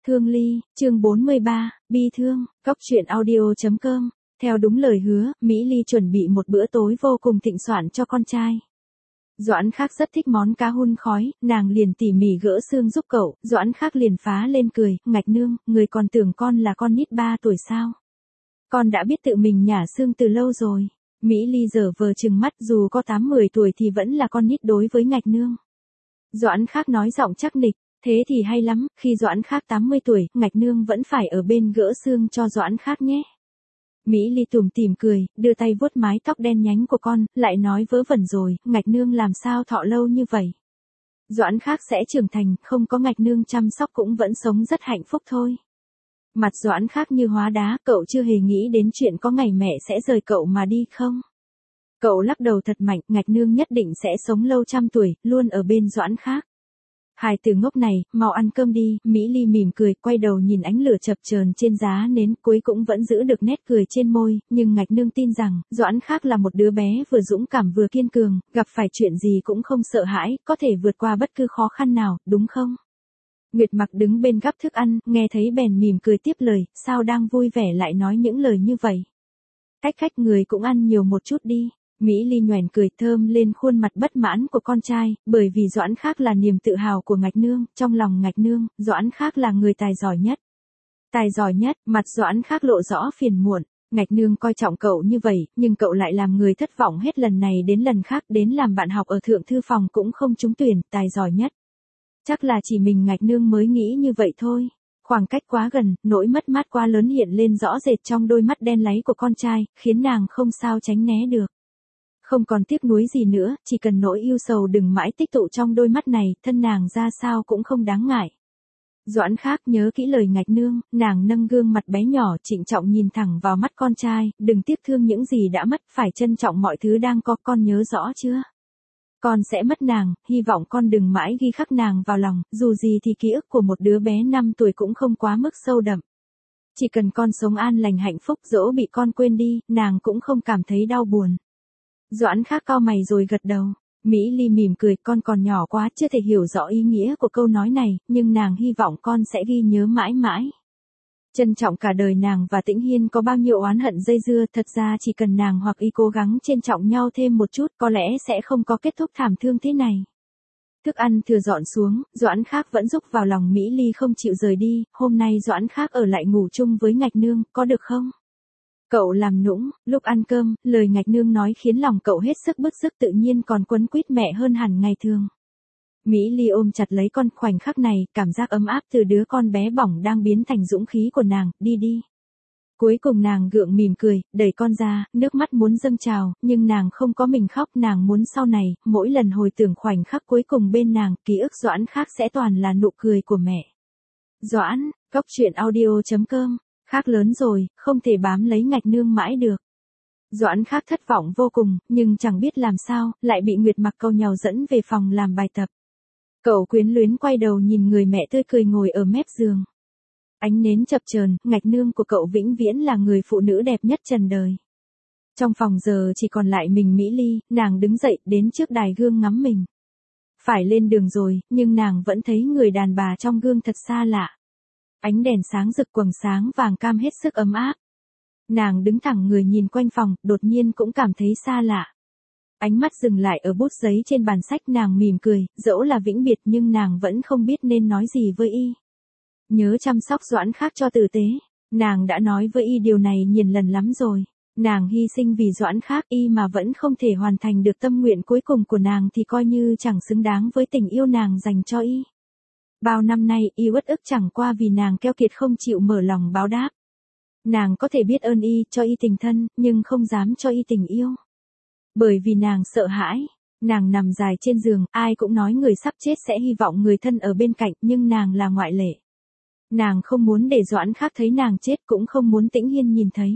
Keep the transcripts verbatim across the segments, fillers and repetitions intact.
Thương Ly, chương bốn mươi ba, bi thương, góc truyện audio chấm com. Theo đúng lời hứa, Mỹ Ly chuẩn bị một bữa tối vô cùng thịnh soạn cho con trai. Doãn Khắc rất thích món cá hun khói, nàng liền tỉ mỉ gỡ xương giúp cậu, Doãn Khắc liền phá lên cười, Ngạch nương, người còn tưởng con là con nít ba tuổi sao? Con đã biết tự mình nhả xương từ lâu rồi. Mỹ Ly giở vờ trừng mắt, dù có tám mười tuổi thì vẫn là con nít đối với Ngạch nương. Doãn Khắc nói giọng chắc nịch, thế thì hay lắm, khi Doãn Khắc tám mươi tuổi, Ngạch nương vẫn phải ở bên gỡ xương cho Doãn Khắc nhé. Mỹ Ly tủm tỉm cười, đưa tay vuốt mái tóc đen nhánh của con, lại nói vớ vẩn rồi, Ngạch nương làm sao thọ lâu như vậy. Doãn Khắc sẽ trưởng thành, không có Ngạch nương chăm sóc cũng vẫn sống rất hạnh phúc thôi. Mặt Doãn Khắc như hóa đá, cậu chưa hề nghĩ đến chuyện có ngày mẹ sẽ rời cậu mà đi không? Cậu lắc đầu thật mạnh, Ngạch nương nhất định sẽ sống lâu trăm tuổi, luôn ở bên Doãn Khắc. Hài từ ngốc này, mau ăn cơm đi, Mỹ Ly mỉm cười, quay đầu nhìn ánh lửa chập chờn trên giá nến, cuối cũng vẫn giữ được nét cười trên môi, nhưng Ngạch nương tin rằng, Doãn Khắc là một đứa bé vừa dũng cảm vừa kiên cường, gặp phải chuyện gì cũng không sợ hãi, có thể vượt qua bất cứ khó khăn nào, đúng không? Nguyệt Mặc đứng bên gắp thức ăn, nghe thấy bèn mỉm cười tiếp lời, sao đang vui vẻ lại nói những lời như vậy? Cách khách người cũng ăn nhiều một chút đi. Mỹ Ly nhoẻn cười thơm lên khuôn mặt bất mãn của con trai, bởi vì Doãn Khắc là niềm tự hào của Ngạch nương, trong lòng Ngạch nương, Doãn Khắc là người tài giỏi nhất. Tài giỏi nhất, mặt Doãn Khắc lộ rõ phiền muộn, Ngạch nương coi trọng cậu như vậy, nhưng cậu lại làm người thất vọng hết lần này đến lần khác, đến làm bạn học ở thượng thư phòng cũng không trúng tuyển, tài giỏi nhất. Chắc là chỉ mình Ngạch nương mới nghĩ như vậy thôi. Khoảng cách quá gần, nỗi mất mát quá lớn hiện lên rõ rệt trong đôi mắt đen láy của con trai, khiến nàng không sao tránh né được. Không còn tiếc nuối gì nữa, chỉ cần nỗi yêu sầu đừng mãi tích tụ trong đôi mắt này, thân nàng ra sao cũng không đáng ngại. Doãn Khắc nhớ kỹ lời Ngạch nương, nàng nâng gương mặt bé nhỏ trịnh trọng nhìn thẳng vào mắt con trai, đừng tiếc thương những gì đã mất, phải trân trọng mọi thứ đang có, con nhớ rõ chưa? Con sẽ mất nàng, hy vọng con đừng mãi ghi khắc nàng vào lòng, dù gì thì ký ức của một đứa bé năm tuổi cũng không quá mức sâu đậm. Chỉ cần con sống an lành hạnh phúc, dẫu bị con quên đi, nàng cũng không cảm thấy đau buồn. Doãn Khắc cau mày rồi gật đầu. Mỹ Ly mỉm cười, con còn nhỏ quá, chưa thể hiểu rõ ý nghĩa của câu nói này, nhưng nàng hy vọng con sẽ ghi nhớ mãi mãi. Trân trọng cả đời nàng và Tĩnh Hiên có bao nhiêu oán hận dây dưa, thật ra chỉ cần nàng hoặc y cố gắng trân trọng nhau thêm một chút, có lẽ sẽ không có kết thúc thảm thương thế này. Thức ăn thừa dọn xuống, Doãn Khắc vẫn rúc vào lòng Mỹ Ly không chịu rời đi, hôm nay Doãn Khắc ở lại ngủ chung với Ngạch nương, có được không? Cậu làm nũng, lúc ăn cơm, lời Ngạch nương nói khiến lòng cậu hết sức bức sức, tự nhiên còn quấn quýt mẹ hơn hẳn ngày thường. Mỹ Ly ôm chặt lấy con, khoảnh khắc này, cảm giác ấm áp từ đứa con bé bỏng đang biến thành dũng khí của nàng, đi đi. Cuối cùng nàng gượng mỉm cười, đẩy con ra, nước mắt muốn dâng trào, nhưng nàng không có mình khóc, nàng muốn sau này, mỗi lần hồi tưởng khoảnh khắc cuối cùng bên nàng, ký ức Doãn Khắc sẽ toàn là nụ cười của mẹ. Doãn, góc truyện audio chấm com. Khắc lớn rồi, không thể bám lấy Ngạch nương mãi được. Doãn Khắc thất vọng vô cùng, nhưng chẳng biết làm sao, lại bị Nguyệt Mặc câu nhàu dẫn về phòng làm bài tập. Cậu quyến luyến quay đầu nhìn người mẹ tươi cười ngồi ở mép giường. Ánh nến chập chờn, Ngạch nương của cậu vĩnh viễn là người phụ nữ đẹp nhất trần đời. Trong phòng giờ chỉ còn lại mình Mỹ Ly, nàng đứng dậy, đến trước đài gương ngắm mình. Phải lên đường rồi, nhưng nàng vẫn thấy người đàn bà trong gương thật xa lạ. Ánh đèn sáng rực quầng sáng vàng cam hết sức ấm áp. Nàng đứng thẳng người nhìn quanh phòng, đột nhiên cũng cảm thấy xa lạ. Ánh mắt dừng lại ở bút giấy trên bàn sách, nàng mỉm cười, dẫu là vĩnh biệt nhưng nàng vẫn không biết nên nói gì với y. Nhớ chăm sóc Doãn Khắc cho tử tế, nàng đã nói với y điều này nhiều lần lắm rồi. Nàng hy sinh vì Doãn Khắc, y mà vẫn không thể hoàn thành được tâm nguyện cuối cùng của nàng thì coi như chẳng xứng đáng với tình yêu nàng dành cho y. Bao năm nay, y uất ức chẳng qua vì nàng keo kiệt không chịu mở lòng báo đáp. Nàng có thể biết ơn y, cho y tình thân, nhưng không dám cho y tình yêu. Bởi vì nàng sợ hãi, nàng nằm dài trên giường, ai cũng nói người sắp chết sẽ hy vọng người thân ở bên cạnh, nhưng nàng là ngoại lệ. Nàng không muốn để Doãn Khắc thấy nàng chết, cũng không muốn Tĩnh Hiên nhìn thấy.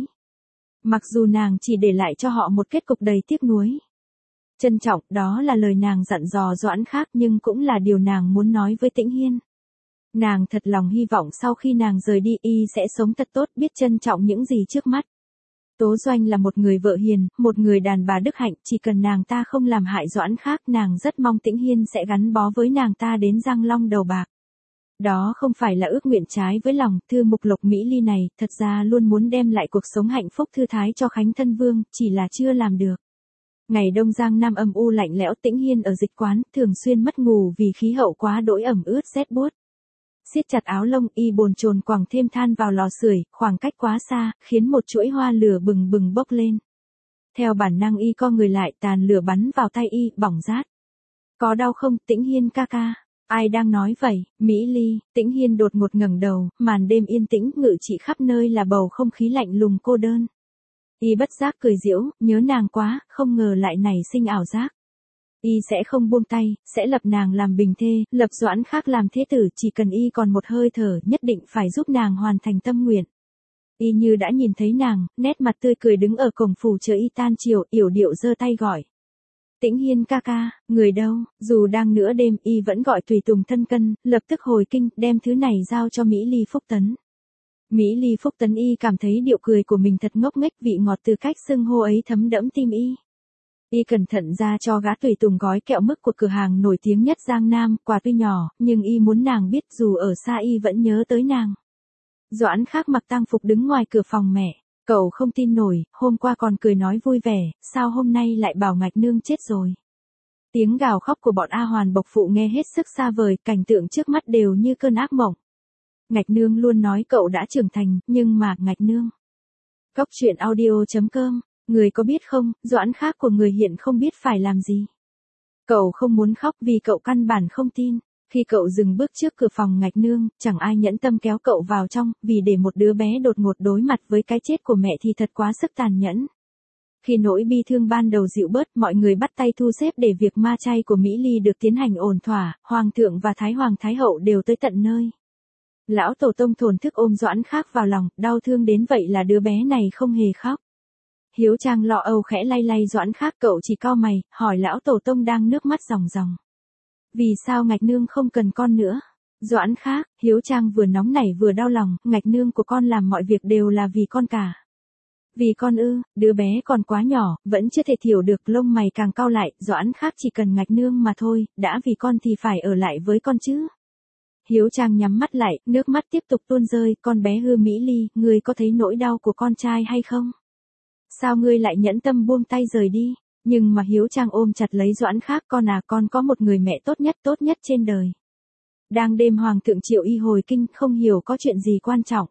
Mặc dù nàng chỉ để lại cho họ một kết cục đầy tiếc nuối. Trân trọng, đó là lời nàng dặn dò Doãn Khắc, nhưng cũng là điều nàng muốn nói với Tĩnh Hiên. Nàng thật lòng hy vọng sau khi nàng rời đi y sẽ sống thật tốt, biết trân trọng những gì trước mắt. Tố Doanh là một người vợ hiền, một người đàn bà đức hạnh, chỉ cần nàng ta không làm hại Doãn Khắc, nàng rất mong Tĩnh Hiên sẽ gắn bó với nàng ta đến răng long đầu bạc. Đó không phải là ước nguyện trái với lòng, thư mục Lộc Mỹ Ly này, thật ra luôn muốn đem lại cuộc sống hạnh phúc thư thái cho Khánh Thân Vương, chỉ là chưa làm được. Ngày đông giang nam âm u lạnh lẽo, Tĩnh Hiên ở dịch quán, thường xuyên mất ngủ vì khí hậu quá đỗi ẩm ướt rét buốt. Siết chặt áo lông, y bồn chồn quẳng thêm than vào lò sưởi, khoảng cách quá xa, khiến một chuỗi hoa lửa bừng bừng bốc lên. Theo bản năng y co người lại, tàn lửa bắn vào tay y, bỏng rát. Có đau không, Tĩnh Hiên ca ca? Ai đang nói vậy? Mỹ Ly. Tĩnh Hiên đột ngột ngẩng đầu, màn đêm yên tĩnh, ngự trị khắp nơi là bầu không khí lạnh lùng cô đơn. Y bất giác cười giễu, nhớ nàng quá, không ngờ lại nảy sinh ảo giác. Y sẽ không buông tay, sẽ lập nàng làm bình thê, lập Doãn Khác làm thế tử, chỉ cần y còn một hơi thở, nhất định phải giúp nàng hoàn thành tâm nguyện. Y như đã nhìn thấy nàng, nét mặt tươi cười đứng ở cổng phủ chờ y tan chiều, yểu điệu giơ tay gọi. Tĩnh Hiên ca ca, người đâu? Dù đang nửa đêm, y vẫn gọi tùy tùng thân cân, lập tức hồi kinh, đem thứ này giao cho Mỹ Ly Phúc Tấn. Mỹ Ly Phúc Tấn y cảm thấy điệu cười của mình thật ngốc nghếch, vị ngọt từ cách xưng hô ấy thấm đẫm tim y. Y cẩn thận ra cho gã tùy tùng gói kẹo mứt của cửa hàng nổi tiếng nhất Giang Nam, quà tuy nhỏ, nhưng y muốn nàng biết dù ở xa y vẫn nhớ tới nàng. Doãn Khác mặc tang phục đứng ngoài cửa phòng mẹ. Cậu không tin nổi, hôm qua còn cười nói vui vẻ, sao hôm nay lại bảo Ngạch Nương chết rồi. Tiếng gào khóc của bọn A Hoàn bộc phụ nghe hết sức xa vời, cảnh tượng trước mắt đều như cơn ác mộng. Ngạch Nương luôn nói cậu đã trưởng thành, nhưng mà, Ngạch Nương. Cóc truyện audio chấm com, người có biết không, Doãn Khác của người hiện không biết phải làm gì. Cậu không muốn khóc vì cậu căn bản không tin. Khi cậu dừng bước trước cửa phòng Ngạch Nương, chẳng ai nhẫn tâm kéo cậu vào trong, vì để một đứa bé đột ngột đối mặt với cái chết của mẹ thì thật quá sức tàn nhẫn. Khi nỗi bi thương ban đầu dịu bớt, mọi người bắt tay thu xếp để việc ma chay của Mỹ Ly được tiến hành ổn thỏa, Hoàng thượng và Thái Hoàng Thái Hậu đều tới tận nơi. Lão Tổ Tông thổn thức ôm Doãn Khác vào lòng, đau thương đến vậy là đứa bé này không hề khóc. Hiếu Trang lo âu khẽ lay lay Doãn Khác, cậu chỉ cau mày, hỏi Lão Tổ Tông đang nước mắt ròng ròng. Vì sao Ngạch Nương không cần con nữa? Doãn Khác, Hiếu Trang vừa nóng nảy vừa đau lòng, Ngạch Nương của con làm mọi việc đều là vì con cả. Vì con ư? Đứa bé còn quá nhỏ, vẫn chưa thể hiểu được, lông mày càng cau lại, Doãn Khác chỉ cần Ngạch Nương mà thôi, đã vì con thì phải ở lại với con chứ. Hiếu Trang nhắm mắt lại, nước mắt tiếp tục tuôn rơi, con bé hư Mỹ Ly, ngươi có thấy nỗi đau của con trai hay không? Sao ngươi lại nhẫn tâm buông tay rời đi? Nhưng mà Hiếu Trang ôm chặt lấy Doãn Khác, con à, con có một người mẹ tốt nhất tốt nhất trên đời. Đang đêm Hoàng thượng triệu y hồi kinh, không hiểu có chuyện gì quan trọng.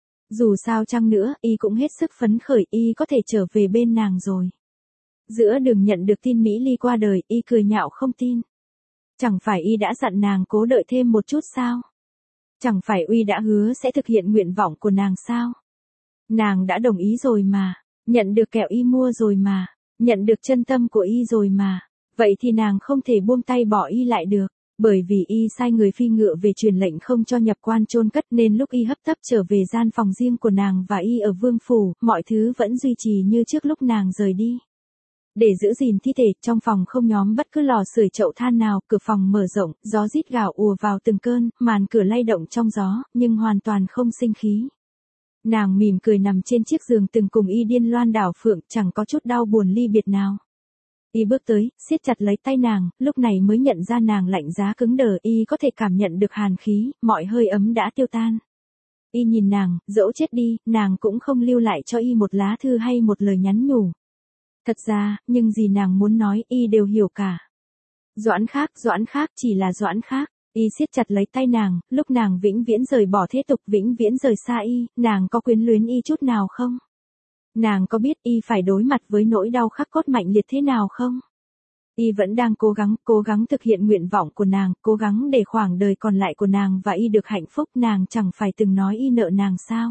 Dù sao chăng nữa, y cũng hết sức phấn khởi, y có thể trở về bên nàng rồi. Giữa đường nhận được tin Mỹ Ly qua đời, y cười nhạo không tin. Chẳng phải y đã dặn nàng cố đợi thêm một chút sao? Chẳng phải uy đã hứa sẽ thực hiện nguyện vọng của nàng sao? Nàng đã đồng ý rồi mà, nhận được kẹo y mua rồi mà. Nhận được chân tâm của y rồi mà, vậy thì nàng không thể buông tay bỏ y lại được, bởi vì y sai người phi ngựa về truyền lệnh không cho nhập quan chôn cất, nên lúc y hấp tấp trở về gian phòng riêng của nàng và y ở vương phủ, mọi thứ vẫn duy trì như trước lúc nàng rời đi. Để giữ gìn thi thể, trong phòng không nhóm bất cứ lò sưởi chậu than nào, cửa phòng mở rộng, gió rít gào ùa vào từng cơn, màn cửa lay động trong gió, nhưng hoàn toàn không sinh khí. Nàng mỉm cười nằm trên chiếc giường từng cùng y điên loan đảo phượng, chẳng có chút đau buồn ly biệt nào. Y bước tới, siết chặt lấy tay nàng, lúc này mới nhận ra nàng lạnh giá cứng đờ, y có thể cảm nhận được hàn khí, mọi hơi ấm đã tiêu tan. Y nhìn nàng, dẫu chết đi, nàng cũng không lưu lại cho y một lá thư hay một lời nhắn nhủ. Thật ra, nhưng gì nàng muốn nói, y đều hiểu cả. Doãn Khác, Doãn Khác chỉ là Doãn Khác. Y siết chặt lấy tay nàng, lúc nàng vĩnh viễn rời bỏ thế tục, vĩnh viễn rời xa y, nàng có quyến luyến y chút nào không? Nàng có biết y phải đối mặt với nỗi đau khắc cốt mạnh liệt thế nào không? Y vẫn đang cố gắng, cố gắng thực hiện nguyện vọng của nàng, cố gắng để khoảng đời còn lại của nàng và y được hạnh phúc, nàng chẳng phải từng nói y nợ nàng sao?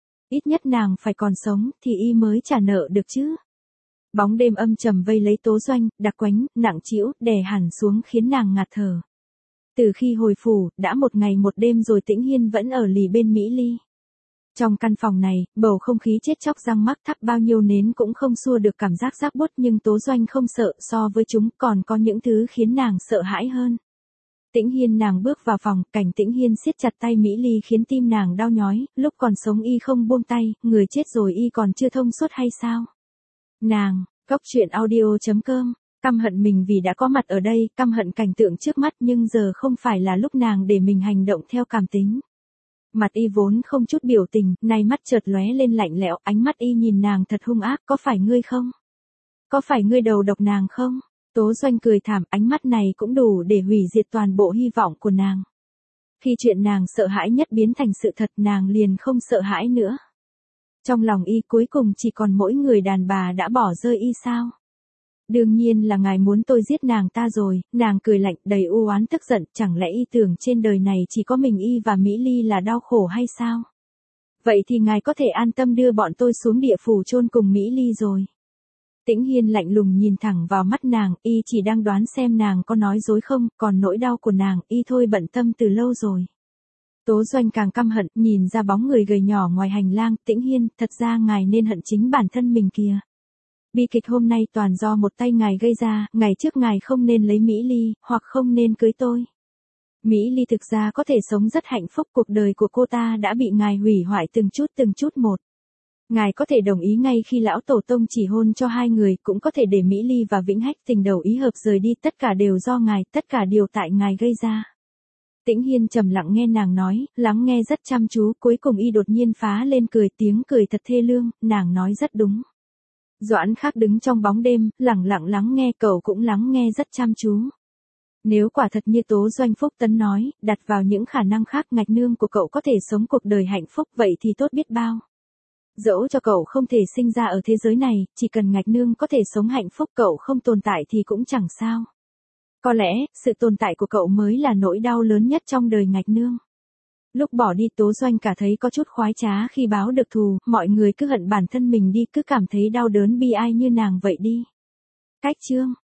Ít nhất nàng phải còn sống, thì y mới trả nợ được chứ. Bóng đêm âm trầm vây lấy Tố Doanh, đặc quánh, nặng trĩu, đè hẳn xuống khiến nàng ngạt thở. Từ khi hồi phủ, đã một ngày một đêm rồi Tĩnh Hiên vẫn ở lì bên Mỹ Ly. Trong căn phòng này, bầu không khí chết chóc răng mắc, thắp bao nhiêu nến cũng không xua được cảm giác rác buốt, nhưng Tố Doanh không sợ, so với chúng còn có những thứ khiến nàng sợ hãi hơn. Tĩnh Hiên, nàng bước vào phòng, cảnh Tĩnh Hiên siết chặt tay Mỹ Ly khiến tim nàng đau nhói, lúc còn sống y không buông tay, người chết rồi y còn chưa thông suốt hay sao? Nàng, cóc truyện audio chấm com Căm hận mình vì đã có mặt ở đây, căm hận cảnh tượng trước mắt nhưng giờ không phải là lúc nàng để mình hành động theo cảm tính. Mặt y vốn không chút biểu tình, nay mắt chợt lóe lên lạnh lẽo, ánh mắt y nhìn nàng thật hung ác, có phải ngươi không? Có phải ngươi đầu độc nàng không? Tố Doanh cười thảm, ánh mắt này cũng đủ để hủy diệt toàn bộ hy vọng của nàng. Khi chuyện nàng sợ hãi nhất biến thành sự thật, nàng liền không sợ hãi nữa. Trong lòng y cuối cùng chỉ còn mỗi người đàn bà đã bỏ rơi y sao? Đương nhiên là ngài muốn tôi giết nàng ta rồi, nàng cười lạnh đầy u oán tức giận, chẳng lẽ y tưởng trên đời này chỉ có mình y và Mỹ Ly là đau khổ hay sao? Vậy thì ngài có thể an tâm đưa bọn tôi xuống địa phủ chôn cùng Mỹ Ly rồi. Tĩnh Hiên lạnh lùng nhìn thẳng vào mắt nàng, y chỉ đang đoán xem nàng có nói dối không, còn nỗi đau của nàng, y thôi bận tâm từ lâu rồi. Tố Doanh càng căm hận, nhìn ra bóng người gầy nhỏ ngoài hành lang, Tĩnh Hiên, thật ra ngài nên hận chính bản thân mình kìa. Bi kịch hôm nay toàn do một tay ngài gây ra, ngày trước ngài không nên lấy Mỹ Ly, hoặc không nên cưới tôi. Mỹ Ly thực ra có thể sống rất hạnh phúc, cuộc đời của cô ta đã bị ngài hủy hoại từng chút từng chút một. Ngài có thể đồng ý ngay khi lão tổ tông chỉ hôn cho hai người, cũng có thể để Mỹ Ly và Vĩnh Hách tình đầu ý hợp rời đi, tất cả đều do ngài, tất cả đều tại ngài gây ra. Tĩnh Hiên trầm lặng nghe nàng nói, lắng nghe rất chăm chú, cuối cùng y đột nhiên phá lên cười, tiếng cười thật thê lương, nàng nói rất đúng. Doãn Khắc đứng trong bóng đêm, lặng lặng lắng nghe, cậu cũng lắng nghe rất chăm chú. Nếu quả thật như Tố Doanh Phúc Tấn nói, đặt vào những khả năng khác, ngạch nương của cậu có thể sống cuộc đời hạnh phúc, vậy thì tốt biết bao. Dẫu cho cậu không thể sinh ra ở thế giới này, chỉ cần ngạch nương có thể sống hạnh phúc, cậu không tồn tại thì cũng chẳng sao. Có lẽ, sự tồn tại của cậu mới là nỗi đau lớn nhất trong đời ngạch nương. Lúc bỏ đi, Tố Doanh cả thấy có chút khoái trá khi báo được thù, mọi người cứ hận bản thân mình đi, cứ cảm thấy đau đớn bi ai như nàng vậy đi. Cách chương